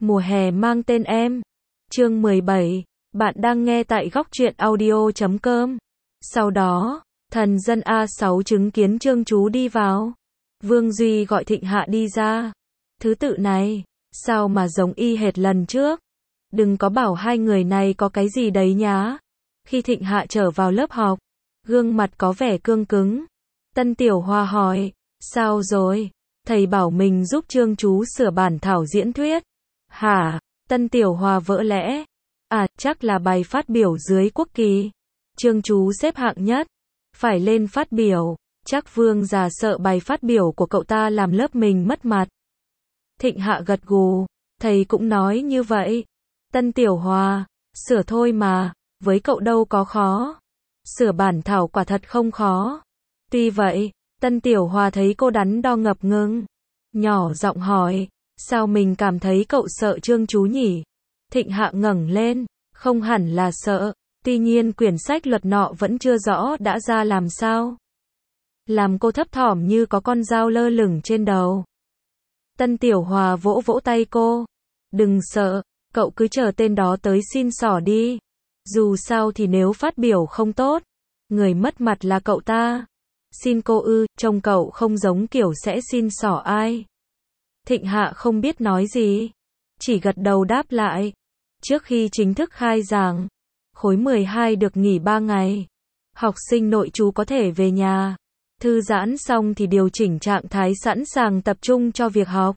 Mùa hè mang tên em. Chương 17. Bạn đang nghe tại góc truyện audio.com. Sau đó, thần dân A6 chứng kiến Trương Chú đi vào. Vương Duy gọi Thịnh Hạ đi ra. Thứ tự này, sao mà giống y hệt lần trước? Đừng có bảo hai người này có cái gì đấy nhá. Khi Thịnh Hạ trở vào lớp học, gương mặt có vẻ cương cứng. Tân Tiểu Hoa hỏi, sao rồi? Thầy bảo mình giúp Trương Chú sửa bản thảo diễn thuyết. Hả? Tân Tiểu Hoa vỡ lẽ. À, chắc là bài phát biểu dưới quốc kỳ. Trương Chú xếp hạng nhất. Phải lên phát biểu. Chắc Vương già sợ bài phát biểu của cậu ta làm lớp mình mất mặt. Thịnh Hạ gật gù. Thầy cũng nói như vậy. Tân Tiểu Hoa, sửa thôi mà, với cậu đâu có khó. Sửa bản thảo quả thật không khó. Tuy vậy, Tân Tiểu Hoa thấy cô đắn đo ngập ngừng. Nhỏ giọng hỏi, sao mình cảm thấy cậu sợ Trương Chú nhỉ? Thịnh Hạ ngẩng lên, không hẳn là sợ, tuy nhiên quyển sách luật nọ vẫn chưa rõ đã ra làm sao. Làm cô thấp thỏm như có con dao lơ lửng trên đầu. Tân Tiểu Hoa vỗ vỗ tay cô. Đừng sợ, cậu cứ chờ tên đó tới xin xỏ đi. Dù sao thì nếu phát biểu không tốt, người mất mặt là cậu ta. Xin cô ư, trông cậu không giống kiểu sẽ xin xỏ ai. Thịnh Hạ không biết nói gì, chỉ gật đầu đáp lại. Trước khi chính thức khai giảng, khối 12 được nghỉ 3 ngày. Học sinh nội trú có thể về nhà. Thư giãn xong thì điều chỉnh trạng thái sẵn sàng tập trung cho việc học.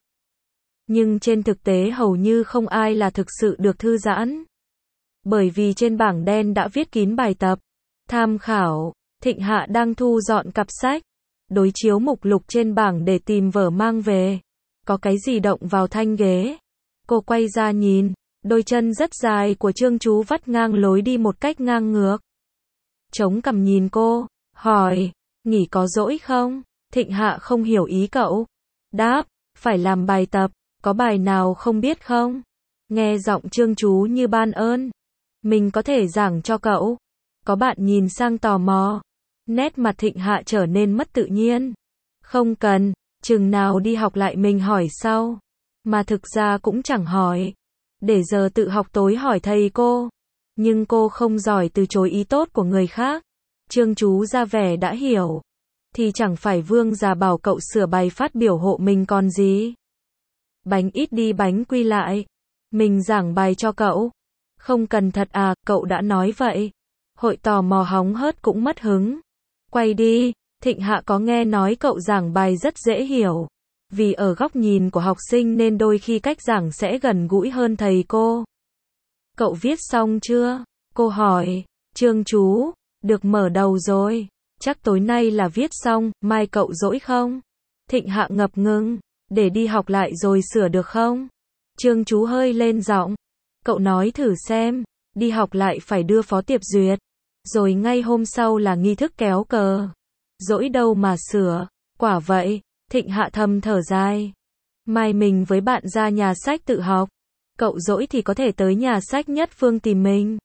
Nhưng trên thực tế hầu như không ai là thực sự được thư giãn. Bởi vì trên bảng đen đã viết kín bài tập. Tham khảo, Thịnh Hạ đang thu dọn cặp sách. Đối chiếu mục lục trên bảng để tìm vở mang về. Có cái gì động vào thanh ghế. Cô quay ra nhìn, đôi chân rất dài của Trương Chú vắt ngang lối đi một cách ngang ngược. Chống cằm nhìn cô, hỏi, nghỉ có dỗi không? Thịnh Hạ không hiểu ý cậu. Đáp, phải làm bài tập, có bài nào không biết không? Nghe giọng Trương Chú như ban ơn. Mình có thể giảng cho cậu. Có bạn nhìn sang tò mò. Nét mặt Thịnh Hạ trở nên mất tự nhiên. Không cần, chừng nào đi học lại mình hỏi sau. Mà thực ra cũng chẳng hỏi. Để giờ tự học tối hỏi thầy cô. Nhưng cô không giỏi từ chối ý tốt của người khác. Trương Chú ra vẻ đã hiểu. Thì chẳng phải Vương già bảo cậu sửa bài phát biểu hộ mình còn gì. Bánh ít đi bánh quy lại. Mình giảng bài cho cậu. Không cần thật à, cậu đã nói vậy. Hội tò mò hóng hớt cũng mất hứng. Quay đi, Thịnh Hạ có nghe nói cậu giảng bài rất dễ hiểu. Vì ở góc nhìn của học sinh nên đôi khi cách giảng sẽ gần gũi hơn thầy cô. Cậu viết xong chưa? Cô hỏi. Trương Chú, được mở đầu rồi. Chắc tối nay là viết xong, mai cậu rỗi không? Thịnh Hạ ngập ngừng. Để đi học lại rồi sửa được không? Trương Chú hơi lên giọng. Cậu nói thử xem, đi học lại phải đưa phó tiệp duyệt. Rồi ngay hôm sau là nghi thức kéo cờ. Dỗi đâu mà sửa. Quả vậy, Thịnh Hạ thầm thở dài. Mai mình với bạn ra nhà sách tự học. Cậu dỗi thì có thể tới nhà sách Nhất Phương tìm mình.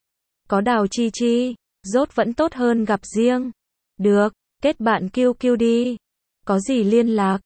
Có Đào Chi Chi, rốt vẫn tốt hơn gặp riêng. Được, kết bạn QQ đi. Có gì liên lạc?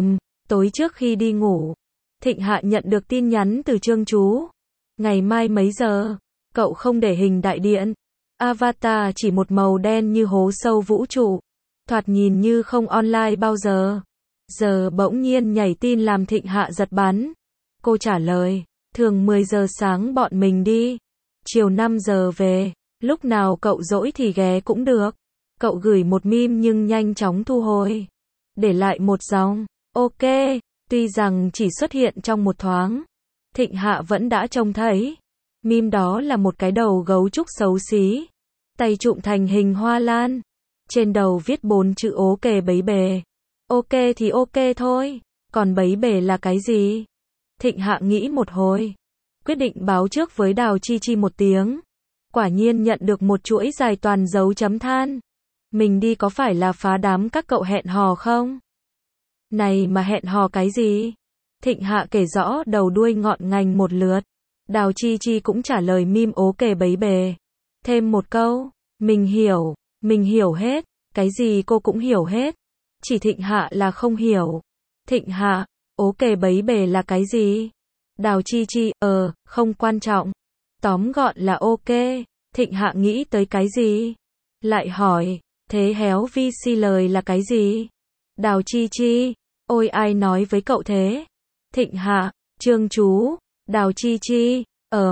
Tối trước khi đi ngủ, Thịnh Hạ nhận được tin nhắn từ Trương Chú. Ngày mai mấy giờ? Cậu không để hình đại điện. Avatar chỉ một màu đen như hố sâu vũ trụ. Thoạt nhìn như không online bao giờ. Giờ bỗng nhiên nhảy tin làm Thịnh Hạ giật bắn. Cô trả lời, thường 10 giờ sáng bọn mình đi. Chiều 5 giờ về. Lúc nào cậu rỗi thì ghé cũng được. Cậu gửi một meme nhưng nhanh chóng thu hồi. Để lại một dòng. Ok, tuy rằng chỉ xuất hiện trong một thoáng. Thịnh Hạ vẫn đã trông thấy. Meme đó là một cái đầu gấu trúc xấu xí. Tay trụm thành hình hoa lan. Trên đầu viết 4 chữ ố kề bấy bề. Ok thì ok thôi. Còn bấy bề là cái gì? Thịnh Hạ nghĩ một hồi. Quyết định báo trước với Đào Chi Chi một tiếng. Quả nhiên nhận được một chuỗi dài toàn dấu chấm than. Mình đi có phải là phá đám các cậu hẹn hò không? Này mà hẹn hò cái gì? Thịnh Hạ kể rõ đầu đuôi ngọn ngành một lượt. Đào Chi Chi cũng trả lời meme ố kề bấy bề. Thêm một câu, mình hiểu hết, cái gì cô cũng hiểu hết. Chỉ Thịnh Hạ là không hiểu. Thịnh Hạ, ố kề bấy bề là cái gì? Đào Chi Chi, không quan trọng. Tóm gọn là ok. Thịnh Hạ nghĩ tới cái gì? Lại hỏi, thế héo vi si lời là cái gì? Đào Chi Chi, ôi ai nói với cậu thế? Thịnh Hạ, Trương Chú, Đào Chi Chi,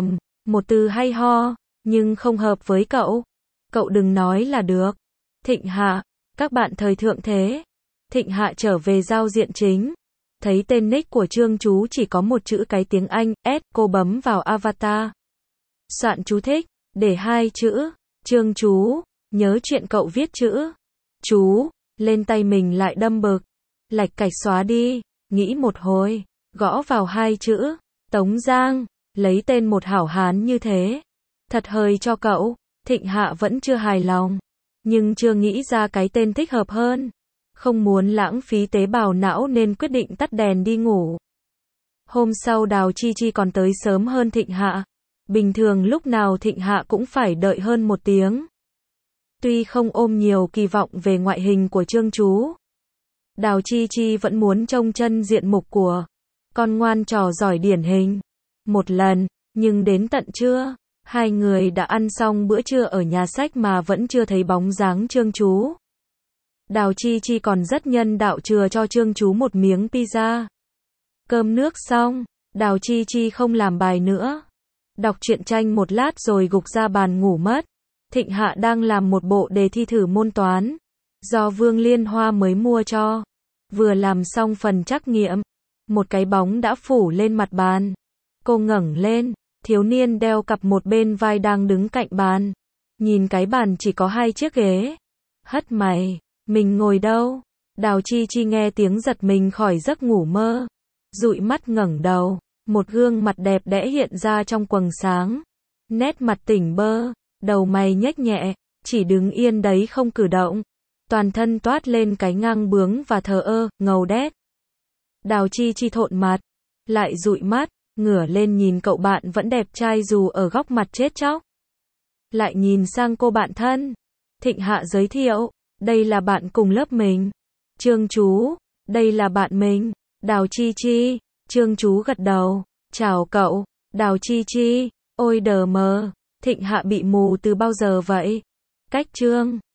một từ hay ho, nhưng không hợp với cậu. Cậu đừng nói là được. Thịnh Hạ, các bạn thời thượng thế. Thịnh Hạ trở về giao diện chính. Thấy tên nick của Trương Chú chỉ có một chữ cái tiếng Anh, S, cô bấm vào avatar. Soạn chú thích, để 2 chữ, Trương Chú, nhớ chuyện cậu viết chữ. Chú, lên tay mình lại đâm bực. Lạch cạch xóa đi, nghĩ một hồi, gõ vào 2 chữ, Tống Giang, lấy tên một hảo hán như thế. Thật hời cho cậu, Thịnh Hạ vẫn chưa hài lòng, nhưng chưa nghĩ ra cái tên thích hợp hơn. Không muốn lãng phí tế bào não nên quyết định tắt đèn đi ngủ. Hôm sau Đào Chi Chi còn tới sớm hơn Thịnh Hạ. Bình thường lúc nào Thịnh Hạ cũng phải đợi hơn 1 tiếng. Tuy không ôm nhiều kỳ vọng về ngoại hình của Trương Chú, Đào Chi Chi vẫn muốn trông chân diện mục của con ngoan trò giỏi điển hình. Một lần, nhưng đến tận trưa, hai người đã ăn xong bữa trưa ở nhà sách mà vẫn chưa thấy bóng dáng Trương Chú. Đào Chi Chi còn rất nhân đạo chừa cho Trương Chú một miếng pizza. Cơm nước xong, Đào Chi Chi không làm bài nữa. Đọc truyện tranh một lát rồi gục ra bàn ngủ mất. Thịnh Hạ đang làm một bộ đề thi thử môn toán, do Vương Liên Hoa mới mua cho. Vừa làm xong phần trắc nghiệm, một cái bóng đã phủ lên mặt bàn. Cô ngẩng lên, thiếu niên đeo cặp một bên vai đang đứng cạnh bàn. Nhìn cái bàn chỉ có 2 chiếc ghế. Hất mày, mình ngồi đâu? Đào Chi Chi nghe tiếng giật mình khỏi giấc ngủ mơ. Dụi mắt ngẩng đầu, một gương mặt đẹp đẽ hiện ra trong quầng sáng. Nét mặt tỉnh bơ, đầu mày nhếch nhẹ, chỉ đứng yên đấy không cử động. Toàn thân toát lên cái ngang bướng và thờ ơ, ngầu đét. Đào Chi Chi thộn mặt, lại dụi mắt, ngửa lên nhìn cậu bạn vẫn đẹp trai dù ở góc mặt chết chóc. Lại nhìn sang cô bạn thân. Thịnh Hạ giới thiệu, đây là bạn cùng lớp mình. Trương Chú, đây là bạn mình. Đào Chi Chi, Trương Chú gật đầu, chào cậu. Đào Chi Chi, ôi đờ mờ, Thịnh Hạ bị mù từ bao giờ vậy? Cách Trương